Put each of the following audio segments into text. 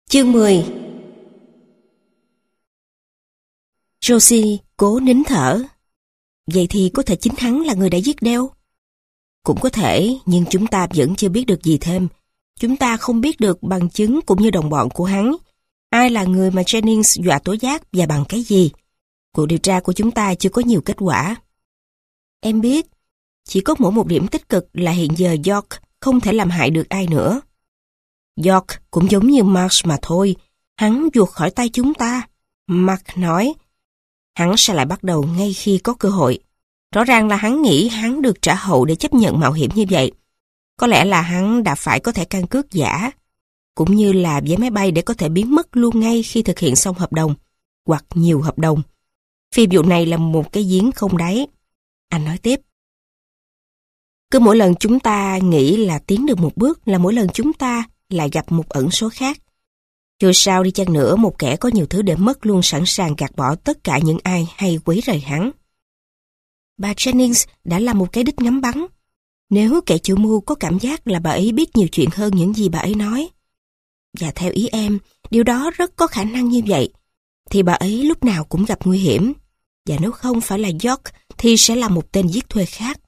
Chương 10. Josie cố nín thở. Vậy thì có thể chính hắn là người đã giết Dale? Cũng có thể, nhưng chúng ta vẫn chưa biết được gì thêm. Chúng ta không biết được bằng chứng cũng như đồng bọn của hắn. Ai là người mà Jennings dọa tố giác và bằng cái gì? Cuộc điều tra của chúng ta chưa có nhiều kết quả. Em biết, chỉ có mỗi một điểm tích cực là hiện giờ York không thể làm hại được ai nữa. York cũng giống như Marsh mà thôi, hắn vụt khỏi tay chúng ta. Mark nói, hắn sẽ lại bắt đầu ngay khi có cơ hội. Rõ ràng là hắn nghĩ hắn được trả hậu để chấp nhận mạo hiểm như vậy. Có lẽ là hắn đã phải có thẻ căn cước giả, cũng như là vé máy bay để có thể biến mất luôn ngay khi thực hiện xong hợp đồng, hoặc nhiều hợp đồng. Phi vụ này là một cái giếng không đáy. Anh nói tiếp. Cứ mỗi lần chúng ta nghĩ là tiến được một bước là mỗi lần chúng ta lại gặp một ẩn số khác. Dù sao đi chăng nữa, một kẻ có nhiều thứ để mất luôn sẵn sàng gạt bỏ tất cả những ai hay quấy rầy hắn. Bà Jennings đã là một cái đích ngắm bắn. Nếu kẻ chủ mưu có cảm giác là bà ấy biết nhiều chuyện hơn những gì bà ấy nói, và theo ý em, điều đó rất có khả năng như vậy, thì bà ấy lúc nào cũng gặp nguy hiểm. Và nếu không phải là York thì sẽ là một tên giết thuê khác.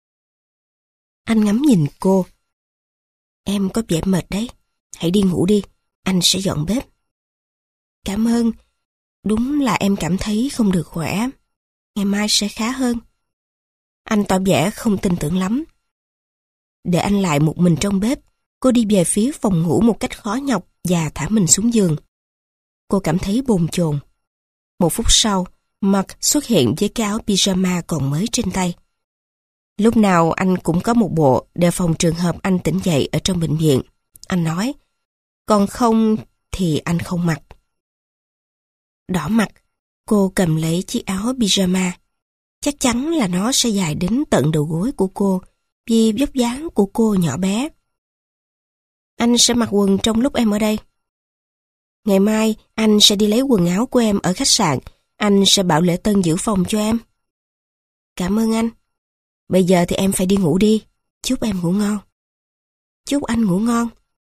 Anh ngắm nhìn cô. Em có vẻ mệt đấy. Hãy đi ngủ đi, anh sẽ dọn bếp. Cảm ơn. Đúng là em cảm thấy không được khỏe. Ngày mai sẽ khá hơn. Anh tỏ vẻ không tin tưởng lắm. Để anh lại một mình trong bếp, cô đi về phía phòng ngủ một cách khó nhọc và thả mình xuống giường. Cô cảm thấy bồn chồn. Một phút sau, Mark xuất hiện với cái áo pyjama còn mới trên tay. Lúc nào anh cũng có một bộ đề phòng trường hợp anh tỉnh dậy ở trong bệnh viện. Anh nói, còn không thì anh không mặc. Đỏ mặt, cô cầm lấy chiếc áo pyjama. Chắc chắn là nó sẽ dài đến tận đầu gối của cô, vì vóc dáng của cô nhỏ bé. Anh sẽ mặc quần trong lúc em ở đây. Ngày mai, anh sẽ đi lấy quần áo của em ở khách sạn. Anh sẽ bảo lễ tân giữ phòng cho em. Cảm ơn anh. Bây giờ thì em phải đi ngủ đi. Chúc em ngủ ngon. Chúc anh ngủ ngon.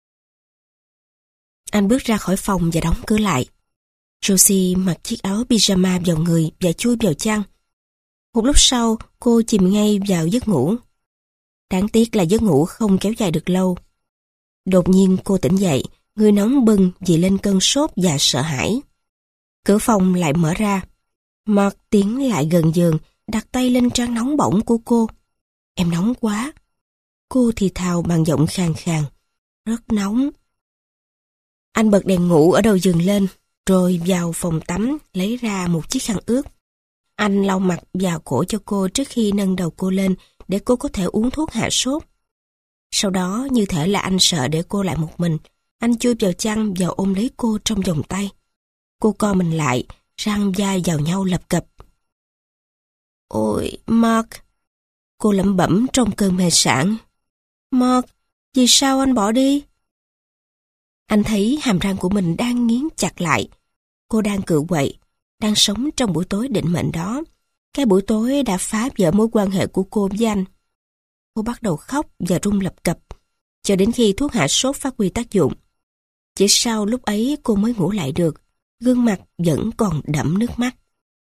Anh bước ra khỏi phòng và đóng cửa lại. Josie mặc chiếc áo pyjama vào người và chui vào chăn. Một lúc sau, cô chìm ngay vào giấc ngủ. Đáng tiếc là giấc ngủ không kéo dài được lâu. Đột nhiên cô tỉnh dậy, người nóng bừng vì lên cơn sốt và sợ hãi. Cửa phòng lại mở ra. Mark tiến lại gần giường, đặt tay lên trán nóng bỏng của cô. Em nóng quá. Cô thì thào bằng giọng khàn khàn. Rất nóng. Anh bật đèn ngủ ở đầu giường lên, rồi vào phòng tắm lấy ra một chiếc khăn ướt. Anh lau mặt và cổ cho cô trước khi nâng đầu cô lên để cô có thể uống thuốc hạ sốt. Sau đó, như thể là anh sợ để cô lại một mình, anh chui vào chăn và ôm lấy cô trong vòng tay. Cô co mình lại, răng vai vào nhau lập cập. Ôi, Mark! Cô lẩm bẩm trong cơn mê sảng. Mark, vì sao anh bỏ đi? Anh thấy hàm răng của mình đang nghiến chặt lại. Cô đang cựa quậy, đang sống trong buổi tối định mệnh đó. Cái buổi tối đã phá vỡ mối quan hệ của cô với anh. Cô bắt đầu khóc và run lập cập, cho đến khi thuốc hạ sốt phát huy tác dụng. Chỉ sau lúc ấy cô mới ngủ lại được, gương mặt vẫn còn đẫm nước mắt.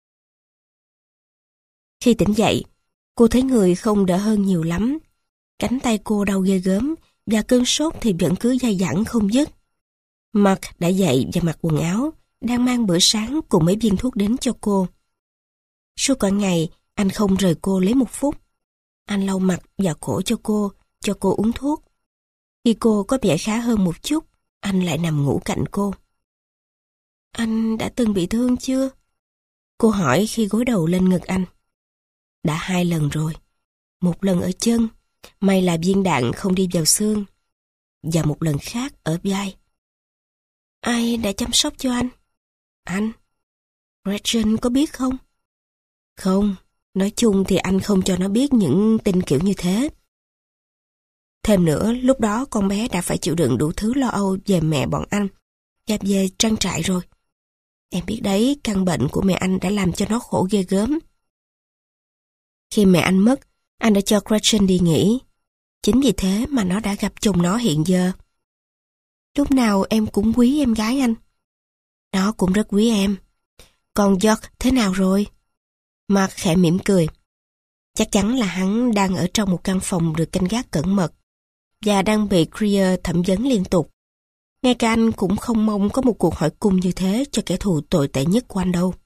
Khi tỉnh dậy, cô thấy người không đỡ hơn nhiều lắm. Cánh tay cô đau ghê gớm và cơn sốt thì vẫn cứ dai dẳng không dứt. Mark đã dậy và mặc quần áo, đang mang bữa sáng cùng mấy viên thuốc đến cho cô. Suốt cả ngày, anh không rời cô lấy một phút. Anh lau mặt và cổ cho cô uống thuốc. Khi cô có vẻ khá hơn một chút, anh lại nằm ngủ cạnh cô. Anh đã từng bị thương chưa? Cô hỏi khi gối đầu lên ngực anh. Đã 2 lần rồi. Một lần ở chân, may là viên đạn không đi vào xương. Và một lần khác ở vai. Ai đã chăm sóc cho anh? Anh. Gretchen có biết không? Không, nói chung thì anh không cho nó biết những tin kiểu như thế. Thêm nữa, lúc đó con bé đã phải chịu đựng đủ thứ lo âu về mẹ bọn anh và về trang trại rồi. Em biết đấy, căn bệnh của mẹ anh đã làm cho nó khổ ghê gớm. Khi mẹ anh mất, anh đã cho Gretchen đi nghỉ. Chính vì thế mà nó đã gặp chồng nó hiện giờ. Lúc nào em cũng quý em gái anh. Nó cũng rất quý em. Còn George thế nào rồi? Mark khẽ mỉm cười. Chắc chắn là hắn đang ở trong một căn phòng được canh gác cẩn mật và đang bị Greer thẩm vấn liên tục. Ngay cả anh cũng không mong có một cuộc hỏi cung như thế cho kẻ thù tồi tệ nhất của anh đâu.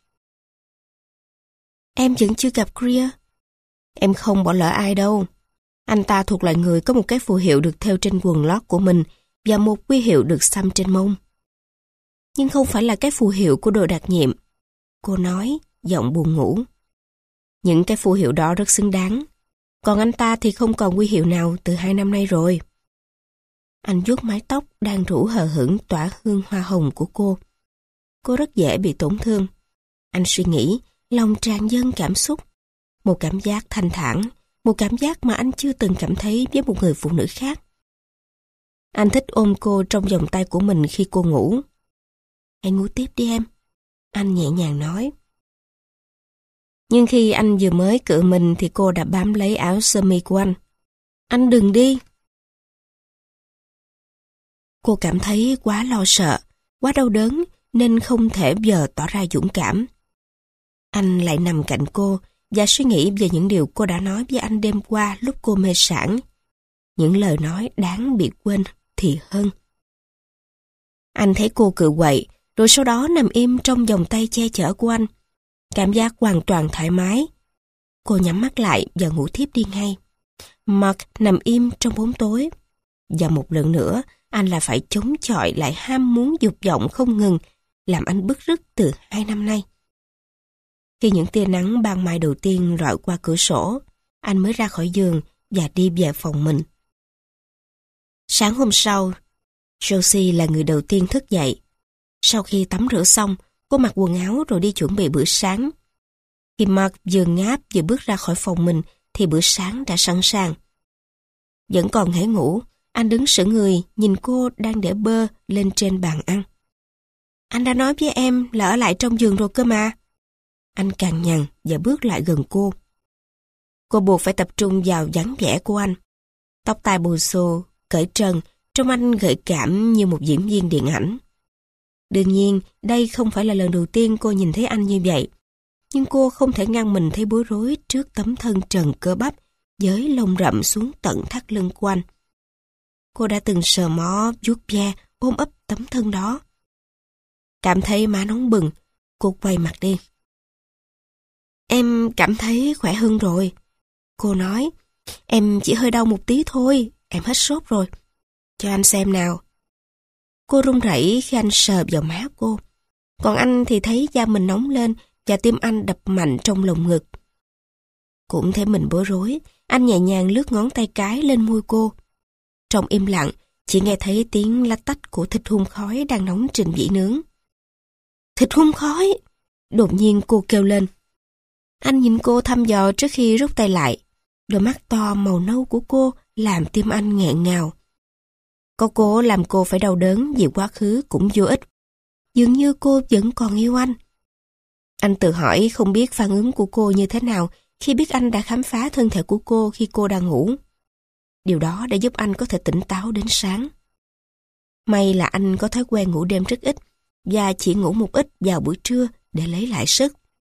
Em vẫn chưa gặp Greer. Em không bỏ lỡ ai đâu. Anh ta thuộc loại người có một cái phù hiệu được thêu trên quần lót của mình và một huy hiệu được xăm trên mông. Nhưng không phải là cái phù hiệu của đội đặc nhiệm. Cô nói, giọng buồn ngủ. Những cái phù hiệu đó rất xứng đáng. Còn anh ta thì không còn huy hiệu nào từ 2 năm nay rồi. Anh vuốt mái tóc đang rủ hờ hững tỏa hương hoa hồng của cô. Cô rất dễ bị tổn thương. Anh suy nghĩ, lòng tràn dâng cảm xúc. Một cảm giác thanh thản, một cảm giác mà anh chưa từng cảm thấy với một người phụ nữ khác. Anh thích ôm cô trong vòng tay của mình khi cô ngủ. Hãy ngủ tiếp đi em. Anh nhẹ nhàng nói. Nhưng khi anh vừa mới cựa mình thì cô đã bám lấy áo sơ mi của anh. Anh đừng đi. Cô cảm thấy quá lo sợ, quá đau đớn nên không thể giờ tỏ ra dũng cảm. Anh lại nằm cạnh cô và suy nghĩ về những điều cô đã nói với anh đêm qua lúc cô mê sảng. Những lời nói đáng bị quên thì hơn. Anh thấy cô cự quậy, rồi sau đó nằm im trong vòng tay che chở của anh. Cảm giác hoàn toàn thoải mái. Cô nhắm mắt lại và ngủ thiếp đi ngay. Mark nằm im trong bóng tối. Và một lần nữa, anh lại phải chống chọi lại ham muốn dục vọng không ngừng, làm anh bứt rứt từ 2 năm nay. Khi những tia nắng ban mai đầu tiên rọi qua cửa sổ, anh mới ra khỏi giường và đi về phòng mình. Sáng hôm sau, Josie là người đầu tiên thức dậy. Sau khi tắm rửa xong, cô mặc quần áo rồi đi chuẩn bị bữa sáng. Khi Mark vừa ngáp vừa bước ra khỏi phòng mình thì bữa sáng đã sẵn sàng. Vẫn còn hễ ngủ, anh đứng sững người nhìn cô đang để bơ lên trên bàn ăn. Anh đã nói với em là ở lại trong giường rồi cơ mà. Anh cằn nhằn và bước lại gần cô. Cô buộc phải tập trung vào dáng vẻ của anh. Tóc tai bù xù, cởi trần, trông anh gợi cảm như một diễn viên điện ảnh. Đương nhiên, đây không phải là lần đầu tiên cô nhìn thấy anh như vậy. Nhưng cô không thể ngăn mình thấy bối rối trước tấm thân trần cơ bắp với lông rậm xuống tận thắt lưng của anh. Cô đã từng sờ mó, vuốt ve, ôm ấp tấm thân đó. Cảm thấy má nóng bừng, cô quay mặt đi. Em cảm thấy khỏe hơn rồi. Cô nói, em chỉ hơi đau một tí thôi, em hết sốt rồi. Cho anh xem nào. Cô run rẩy khi anh sờ vào má cô. Còn anh thì thấy da mình nóng lên và tim anh đập mạnh trong lồng ngực. Cũng thấy mình bối rối, anh nhẹ nhàng lướt ngón tay cái lên môi cô. Trong im lặng, chỉ nghe thấy tiếng lách tách của thịt hun khói đang nóng trên vỉ nướng. Thịt hun khói! Đột nhiên cô kêu lên. Anh nhìn cô thăm dò trước khi rút tay lại. Đôi mắt to màu nâu của cô làm tim anh nghẹn ngào. Có cố làm cô phải đau đớn vì quá khứ cũng vô ích. Dường như cô vẫn còn yêu anh. Anh tự hỏi không biết phản ứng của cô như thế nào khi biết anh đã khám phá thân thể của cô khi cô đang ngủ. Điều đó đã giúp anh có thể tỉnh táo đến sáng. May là anh có thói quen ngủ đêm rất ít và chỉ ngủ một ít vào buổi trưa để lấy lại sức.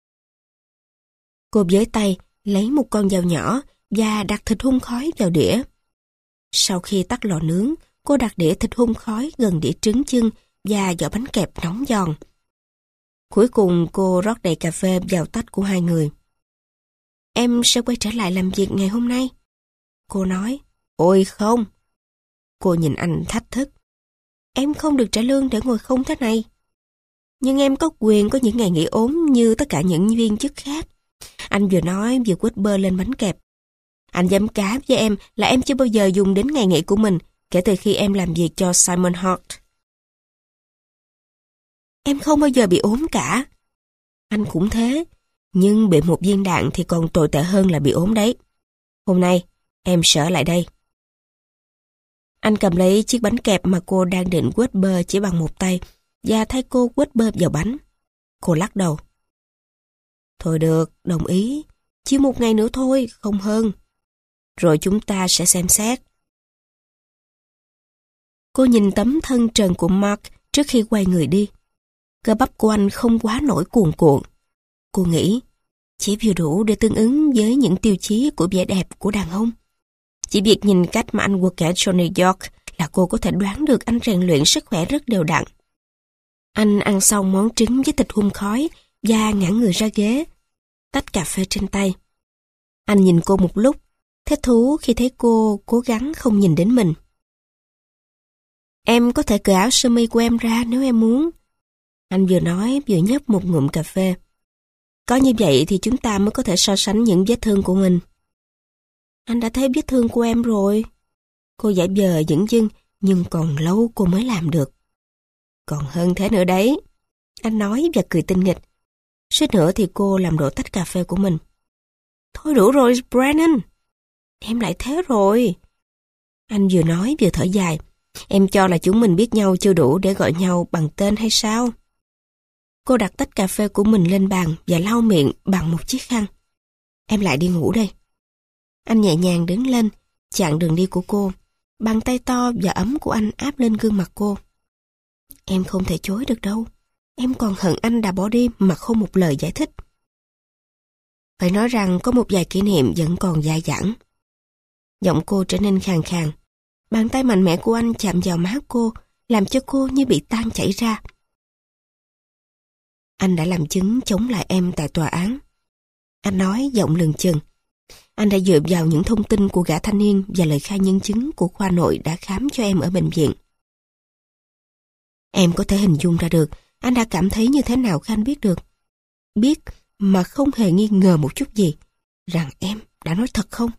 Cô với tay lấy một con dao nhỏ và đặt thịt hun khói vào đĩa. Sau khi tắt lò nướng, cô đặt đĩa thịt hun khói gần đĩa trứng chưng và giỏ bánh kẹp nóng giòn. Cuối cùng cô rót đầy cà phê vào tách của hai người. Em sẽ quay trở lại làm việc ngày hôm nay. Cô nói, ôi không. Cô nhìn anh thách thức. Em không được trả lương để ngồi không thế này. Nhưng em có quyền có những ngày nghỉ ốm như tất cả những viên chức khác. Anh vừa nói vừa quết bơ lên bánh kẹp. Anh dám cá với em là em chưa bao giờ dùng đến ngày nghỉ của mình kể từ khi em làm việc cho Simon Hart. Em không bao giờ bị ốm cả. Anh cũng thế, nhưng bị một viên đạn thì còn tồi tệ hơn là bị ốm đấy. Hôm nay, em sẽ ở lại đây. Anh cầm lấy chiếc bánh kẹp mà cô đang định quết bơ chỉ bằng một tay và thay cô quết bơ vào bánh. Cô lắc đầu. Thôi được, đồng ý. Chỉ một ngày nữa thôi, không hơn. Rồi chúng ta sẽ xem xét. Cô nhìn tấm thân trần của Mark trước khi quay người đi. Cơ bắp của anh không quá nổi cuồn cuộn. Cô nghĩ, chỉ vừa đủ để tương ứng với những tiêu chí của vẻ đẹp của đàn ông. Chỉ việc nhìn cách mà anh quật kẻ Johnny York là cô có thể đoán được anh rèn luyện sức khỏe rất đều đặn. Anh ăn xong món trứng với thịt hun khói và ngả người ra ghế, tách cà phê trên tay. Anh nhìn cô một lúc, thích thú khi thấy cô cố gắng không nhìn đến mình. Em có thể cởi áo sơ mi của em ra nếu em muốn. Anh vừa nói vừa nhấp một ngụm cà phê. Có như vậy thì chúng ta mới có thể so sánh những vết thương của mình. Anh đã thấy vết thương của em rồi. Cô giả vờ dửng dưng, nhưng còn lâu cô mới làm được. Còn hơn thế nữa đấy. Anh nói và cười tinh nghịch. Suýt nữa thì cô làm đổ tách cà phê của mình. Thôi đủ rồi, Brennan. Em lại thế rồi. Anh vừa nói vừa thở dài. Em cho là chúng mình biết nhau chưa đủ để gọi nhau bằng tên hay sao? Cô đặt tách cà phê của mình lên bàn và lau miệng bằng một chiếc khăn. Em lại đi ngủ đây. Anh nhẹ nhàng đứng lên, chặn đường đi của cô. Bàn tay to và ấm của anh áp lên gương mặt cô. Em không thể chối được đâu. Em còn hận anh đã bỏ đi mà không một lời giải thích. Phải nói rằng có một vài kỷ niệm vẫn còn dai dẳng. Giọng cô trở nên khàn khàn. Bàn tay mạnh mẽ của anh chạm vào má cô, làm cho cô như bị tan chảy ra. Anh đã làm chứng chống lại em tại tòa án. Anh nói giọng lừng chừng. Anh đã dựa vào những thông tin của gã thanh niên và lời khai nhân chứng của khoa nội đã khám cho em ở bệnh viện. Em có thể hình dung ra được anh đã cảm thấy như thế nào khi anh biết được. Biết mà không hề nghi ngờ một chút gì rằng em đã nói thật không?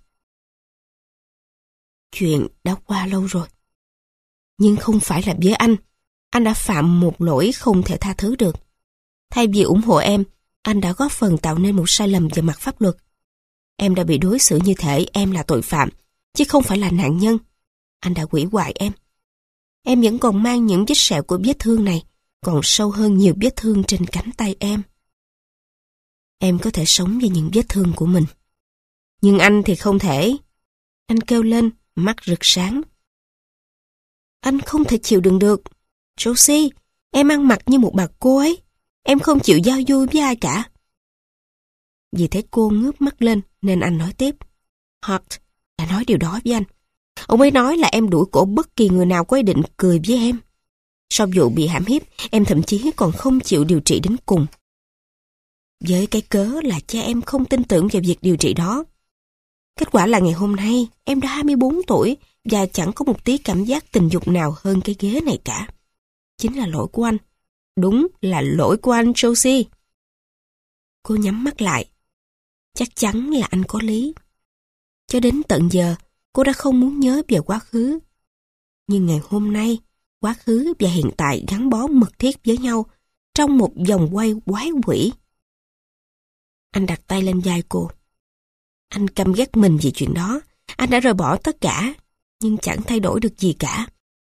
Chuyện đã qua lâu rồi. Nhưng không phải là với anh. Anh đã phạm một lỗi không thể tha thứ được. Thay vì ủng hộ em, anh đã góp phần tạo nên một sai lầm về mặt pháp luật. Em đã bị đối xử như thể em là tội phạm, chứ không phải là nạn nhân. Anh đã hủy hoại em. Em vẫn còn mang những vết sẹo của vết thương này, còn sâu hơn nhiều vết thương trên cánh tay em. Em có thể sống với những vết thương của mình. Nhưng anh thì không thể. Anh kêu lên, mắt rực sáng. Anh không thể chịu đựng được. Josie, em ăn mặc như một bà cô ấy. Em không chịu giao du với ai cả. Vì thấy cô ngước mắt lên nên anh nói tiếp. Hart đã nói điều đó với anh. Ông ấy nói là em đuổi cổ bất kỳ người nào có ý định cười với em. Sau vụ bị hãm hiếp, em thậm chí còn không chịu điều trị đến cùng. Với cái cớ là cha em không tin tưởng vào việc điều trị đó. Kết quả là ngày hôm nay, em đã 24 tuổi và chẳng có một tí cảm giác tình dục nào hơn cái ghế này cả. Chính là lỗi của anh. Đúng là lỗi của anh, Josie. Cô nhắm mắt lại. Chắc chắn là anh có lý. Cho đến tận giờ, cô đã không muốn nhớ về quá khứ. Nhưng ngày hôm nay, quá khứ và hiện tại gắn bó mật thiết với nhau trong một vòng quay quái quỷ. Anh đặt tay lên vai cô. Anh căm ghét mình vì chuyện đó. Anh đã rời bỏ tất cả, nhưng chẳng thay đổi được gì cả.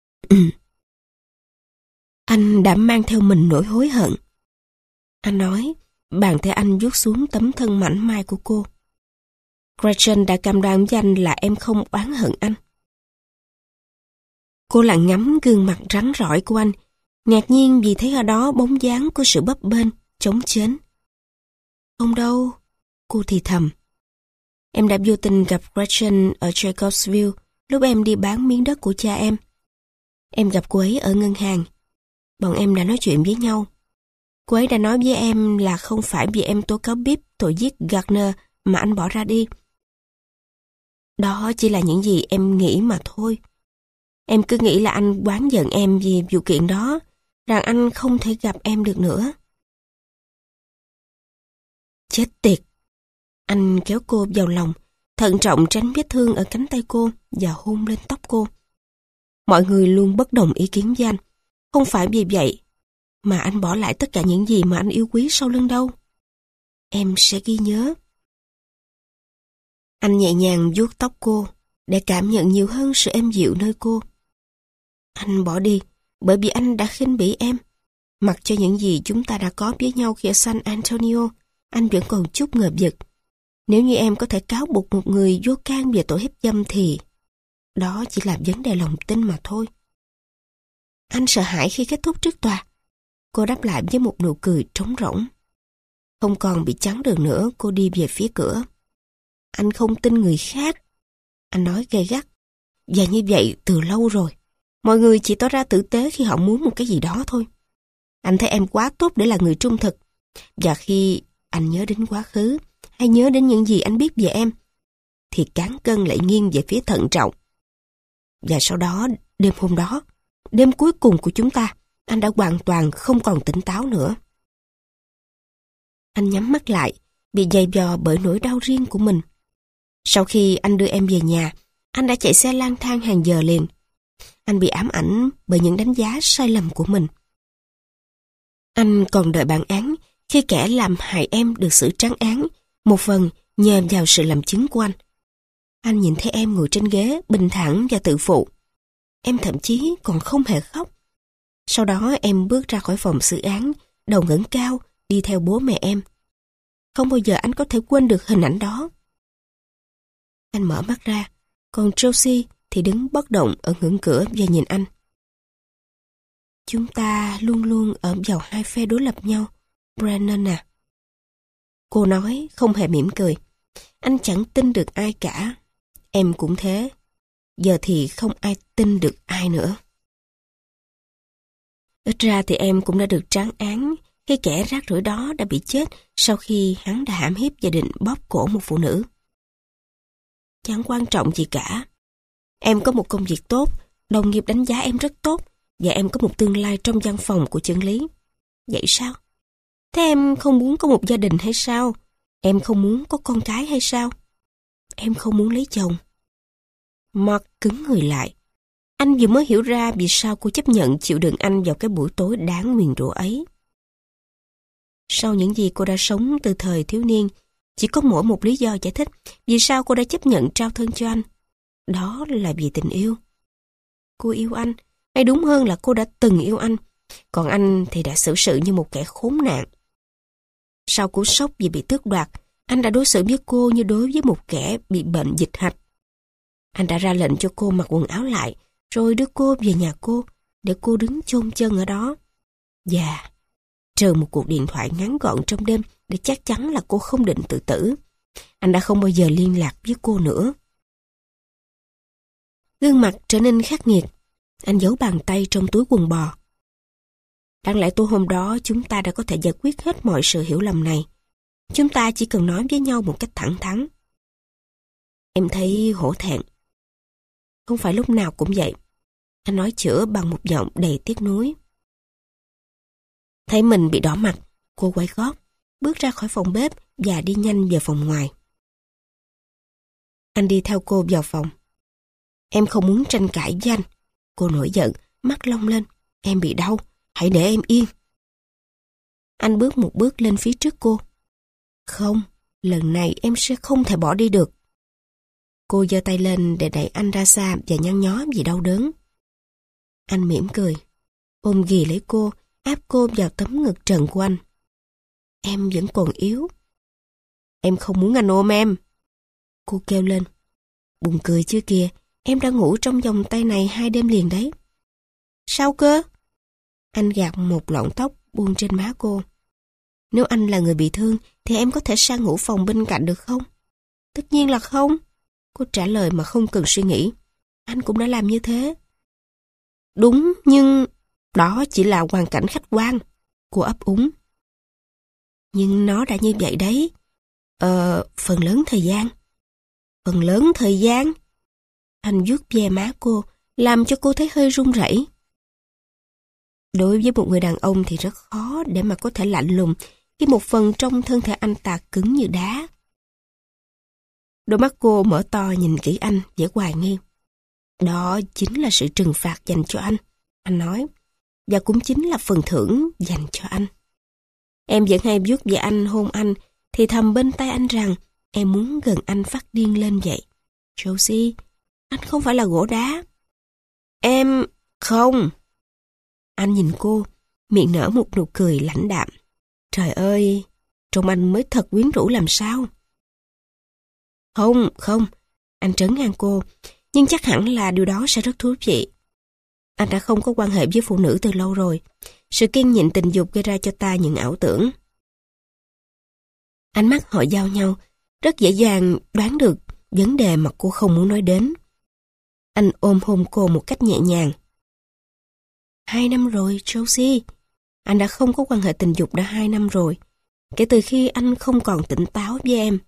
Anh đã mang theo mình nỗi hối hận. Anh nói, bàn tay anh vuốt xuống tấm thân mảnh mai của cô. Gretchen đã cam đoan với anh là em không oán hận anh. Cô lặng ngắm gương mặt rắn rỏi của anh, ngạc nhiên vì thấy ở đó bóng dáng của sự bấp bênh, chống chến. Không đâu, cô thì thầm. Em đã vô tình gặp Gretchen ở Jacobsville lúc em đi bán miếng đất của cha em. Em gặp cô ấy ở ngân hàng. Bọn em đã nói chuyện với nhau. Cô ấy đã nói với em là không phải vì em tố cáo Bip tội giết Gardner mà anh bỏ ra đi. Đó chỉ là những gì em nghĩ mà thôi. Em cứ nghĩ là anh oán giận em vì vụ kiện đó, rằng anh không thể gặp em được nữa. Chết tiệt! Anh kéo cô vào lòng, thận trọng tránh vết thương ở cánh tay cô và hôn lên tóc cô. Mọi người luôn bất đồng ý kiến với anh. Không phải vì vậy mà anh bỏ lại tất cả những gì mà anh yêu quý sau lưng đâu. Em sẽ ghi nhớ. Anh nhẹ nhàng vuốt tóc cô để cảm nhận nhiều hơn sự êm dịu nơi cô. Anh bỏ đi bởi vì anh đã khinh bỉ em. Mặc cho những gì chúng ta đã có với nhau khi ở San Antonio, anh vẫn còn chút ngờ vực. Nếu như em có thể cáo buộc một người vô can về tội hiếp dâm thì đó chỉ là vấn đề lòng tin mà thôi. Anh sợ hãi khi kết thúc trước tòa. Cô đáp lại với một nụ cười trống rỗng. Không còn bị chắn đường nữa, cô đi về phía cửa. Anh không tin người khác. Anh nói gay gắt. Và như vậy từ lâu rồi. Mọi người chỉ tỏ ra tử tế khi họ muốn một cái gì đó thôi. Anh thấy em quá tốt để là người trung thực. Và khi anh nhớ đến quá khứ, hay nhớ đến những gì anh biết về em, thì cán cân lại nghiêng về phía thận trọng. Và sau đó, đêm hôm đó, đêm cuối cùng của chúng ta, anh đã hoàn toàn không còn tỉnh táo nữa. Anh nhắm mắt lại, bị dày vò bởi nỗi đau riêng của mình. Sau khi anh đưa em về nhà, anh đã chạy xe lang thang hàng giờ liền. Anh bị ám ảnh bởi những đánh giá sai lầm của mình. Anh còn đợi bản án khi kẻ làm hại em được xử trắng án, một phần nhờ vào sự làm chứng của anh. Anh nhìn thấy em ngồi trên ghế, bình thản và tự phụ. Em thậm chí còn không hề khóc. Sau đó em bước ra khỏi phòng xử án, đầu ngẩng cao, đi theo bố mẹ em. Không bao giờ anh có thể quên được hình ảnh đó. Anh mở mắt ra, còn Josie thì đứng bất động ở ngưỡng cửa và nhìn anh. Chúng ta luôn luôn ở vào hai phe đối lập nhau, Brennan à. Cô nói không hề mỉm cười. Anh chẳng tin được ai cả. Em cũng thế. Giờ thì không ai tin được ai nữa. Ít ra thì em cũng đã được trắng án khi kẻ rác rưởi đó đã bị chết sau khi hắn đã hãm hiếp và định bóp cổ một phụ nữ. Chẳng quan trọng gì cả. Em có một công việc tốt, đồng nghiệp đánh giá em rất tốt, và em có một tương lai trong văn phòng của chân lý. Vậy sao? Thế em không muốn có một gia đình hay sao? Em không muốn có con cái hay sao? Em không muốn lấy chồng. Mark cứng người lại. Anh vừa mới hiểu ra vì sao cô chấp nhận chịu đựng anh vào cái buổi tối đáng nguyền rủa ấy. Sau những gì cô đã sống từ thời thiếu niên, chỉ có mỗi một lý do giải thích vì sao cô đã chấp nhận trao thân cho anh. Đó là vì tình yêu. Cô yêu anh, hay đúng hơn là cô đã từng yêu anh, còn anh thì đã xử sự như một kẻ khốn nạn. Sau cú sốc vì bị tước đoạt, anh đã đối xử với cô như đối với một kẻ bị bệnh dịch hạch. Anh đã ra lệnh cho cô mặc quần áo lại, rồi đưa cô về nhà cô, để cô đứng chôn chân ở đó. Và trừ một cuộc điện thoại ngắn gọn trong đêm để chắc chắn là cô không định tự tử, anh đã không bao giờ liên lạc với cô nữa. Gương mặt trở nên khắc nghiệt. Anh giấu bàn tay trong túi quần bò. Đáng lẽ tối hôm đó chúng ta đã có thể giải quyết hết mọi sự hiểu lầm này. Chúng ta chỉ cần nói với nhau một cách thẳng thắn. Em thấy hổ thẹn. Không phải lúc nào cũng vậy. Anh nói chữa bằng một giọng đầy tiếc nuối. Thấy mình bị đỏ mặt, cô quay gót, bước ra khỏi phòng bếp và đi nhanh về phòng ngoài. Anh đi theo cô vào phòng. Em không muốn tranh cãi với anh. Cô nổi giận, mắt long lên. Em bị đau, hãy để em yên. Anh bước một bước lên phía trước cô. Không, lần này em sẽ không thể bỏ đi được. Cô giơ tay lên để đẩy anh ra xa và nhăn nhó vì đau đớn. Anh mỉm cười, ôm ghì lấy cô, áp cô vào tấm ngực trần của anh. Em vẫn còn yếu. Em không muốn anh ôm em. Cô kêu lên. Buồn cười chưa kìa, em đã ngủ trong vòng tay này 2 đêm liền đấy. Sao cơ? Anh gạt một lọn tóc buông trên má cô. Nếu anh là người bị thương thì em có thể sang ngủ phòng bên cạnh được không? Tất nhiên là không. Cô trả lời mà không cần suy nghĩ. Anh cũng đã làm như thế. Đúng, nhưng đó chỉ là hoàn cảnh khách quan. Cô ấp úng. Nhưng nó đã như vậy đấy. Phần lớn thời gian. Phần lớn thời gian? Anh vuốt ve má cô, làm cho cô thấy hơi run rẩy. Đối với một người đàn ông thì rất khó để mà có thể lạnh lùng khi một phần trong thân thể anh ta cứng như đá. Đôi mắt cô mở to nhìn kỹ anh, vẻ hoài nghi. Đó chính là sự trừng phạt dành cho anh nói. Và cũng chính là phần thưởng dành cho anh. Em vẫn hay vuốt ve anh, hôn anh, thì thầm bên tai anh rằng em muốn gần anh phát điên lên vậy. Josie, anh không phải là gỗ đá. Em... không. Anh nhìn cô, miệng nở một nụ cười lãnh đạm. Trời ơi, trông anh mới thật quyến rũ làm sao. Không, anh trấn an cô, nhưng chắc hẳn là điều đó sẽ rất thú vị. Anh đã không có quan hệ với phụ nữ từ lâu rồi. Sự kiêng nhịn tình dục gây ra cho ta những ảo tưởng. Ánh mắt họ giao nhau, rất dễ dàng đoán được vấn đề mà cô không muốn nói đến. Anh ôm hôn cô một cách nhẹ nhàng. 2 năm rồi, Josie. Anh đã không có quan hệ tình dục đã 2 năm rồi, kể từ khi anh không còn tỉnh táo với em.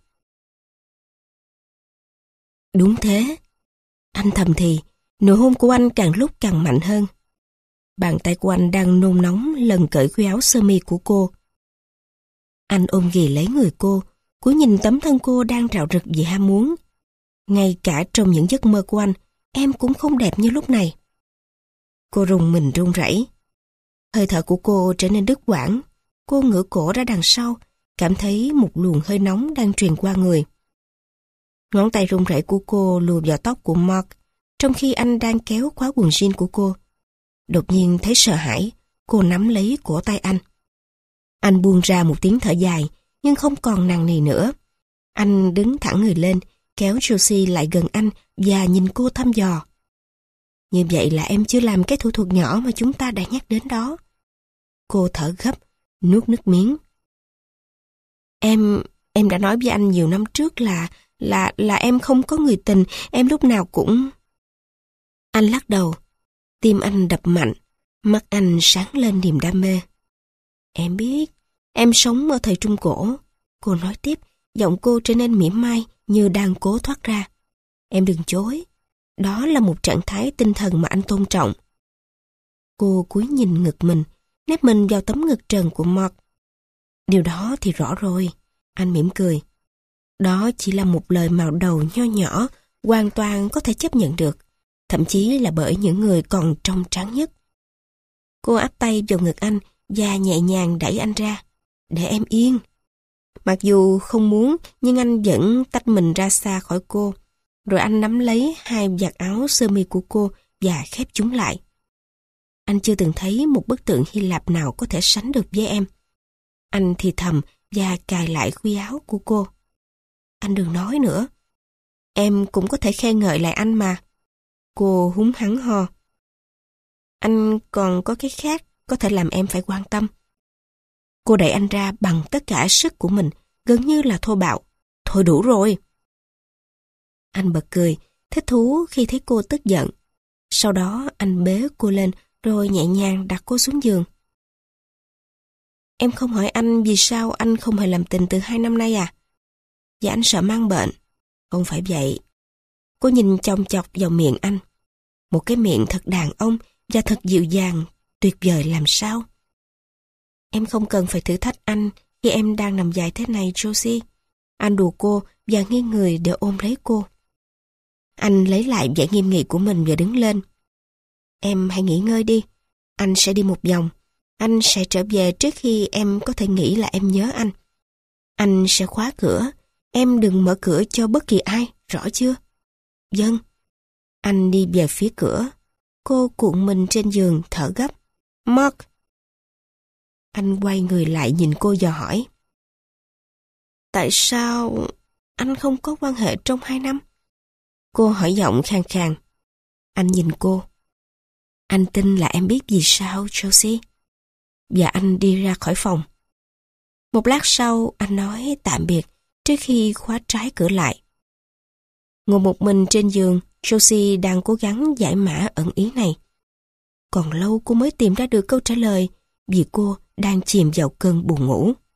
Đúng thế. Anh thầm thì, nụ hôn của anh càng lúc càng mạnh hơn. Bàn tay của anh đang nôn nóng lần cởi khuy áo sơ mi của cô. Anh ôm ghì lấy người cô, cúi nhìn tấm thân cô đang rạo rực vì ham muốn. Ngay cả trong những giấc mơ của anh, em cũng không đẹp như lúc này. Cô rùng mình run rẩy. Hơi thở của cô trở nên đứt quãng. Cô ngửa cổ ra đằng sau, cảm thấy một luồng hơi nóng đang truyền qua người. Ngón tay run rẩy của cô lùa vào tóc của Mark, trong khi anh đang kéo khóa quần jean của cô. Đột nhiên thấy sợ hãi, cô nắm lấy cổ tay anh. Anh buông ra một tiếng thở dài, nhưng không còn nặng nề nữa. Anh đứng thẳng người lên, kéo Josie lại gần anh và nhìn cô thăm dò. Như vậy là em chưa làm cái thủ thuật nhỏ mà chúng ta đã nhắc đến đó. Cô thở gấp, nuốt nước miếng. Em đã nói với anh nhiều năm trước là em không có người tình, em lúc nào cũng... Anh lắc đầu, tim anh đập mạnh, mắt anh sáng lên niềm đam mê. Em biết, em sống ở thời Trung Cổ. Cô nói tiếp, giọng cô trở nên mỉa mai như đang cố thoát ra. Em đừng chối, đó là một trạng thái tinh thần mà anh tôn trọng. Cô cúi nhìn ngực mình, nép mình vào tấm ngực trần của Mark. Điều đó thì rõ rồi, anh mỉm cười. Đó chỉ là một lời mào đầu nho nhỏ, hoàn toàn có thể chấp nhận được, thậm chí là bởi những người còn trong trắng nhất. Cô áp tay vào ngực anh và nhẹ nhàng đẩy anh ra. Để em yên. Mặc dù không muốn, nhưng anh vẫn tách mình ra xa khỏi cô. Rồi anh nắm lấy 2 vạt áo sơ mi của cô và khép chúng lại. Anh chưa từng thấy một bức tượng Hy Lạp nào có thể sánh được với em. Anh thì thầm và cài lại khuy áo của cô. Anh đừng nói nữa. Em cũng có thể khen ngợi lại anh mà. Cô húng hắng ho. Anh còn có cái khác có thể làm em phải quan tâm. Cô đẩy anh ra bằng tất cả sức của mình, gần như là thô bạo. Thôi đủ rồi. Anh bật cười, thích thú khi thấy cô tức giận. Sau đó anh bế cô lên rồi nhẹ nhàng đặt cô xuống giường. Em không hỏi anh vì sao anh không hề làm tình từ 2 năm nay à? Và anh sợ mang bệnh. Không phải vậy. Cô nhìn chòng chọc vào miệng anh. Một cái miệng thật đàn ông và thật dịu dàng, tuyệt vời làm sao. Em không cần phải thử thách anh khi em đang nằm dài thế này, Josie. Anh đùa cô và nghiêng người để ôm lấy cô. Anh lấy lại vẻ nghiêm nghị của mình và đứng lên. Em hãy nghỉ ngơi đi. Anh sẽ đi một vòng. Anh sẽ trở về trước khi em có thể nghĩ là em nhớ anh. Anh sẽ khóa cửa. Em đừng mở cửa cho bất kỳ ai, rõ chưa? Vâng. Anh đi về phía cửa. Cô cuộn mình trên giường thở gấp. Mark. Anh quay người lại nhìn cô dò hỏi. Tại sao anh không có quan hệ trong 2 năm? Cô hỏi giọng khàn khàn. Anh nhìn cô. Anh tin là em biết vì sao, Josie. Và anh đi ra khỏi phòng. Một lát sau, anh nói tạm biệt trước khi khóa trái cửa lại. Ngồi một mình trên giường, Josie đang cố gắng giải mã ẩn ý này. Còn lâu cô mới tìm ra được câu trả lời vì cô đang chìm vào cơn buồn ngủ.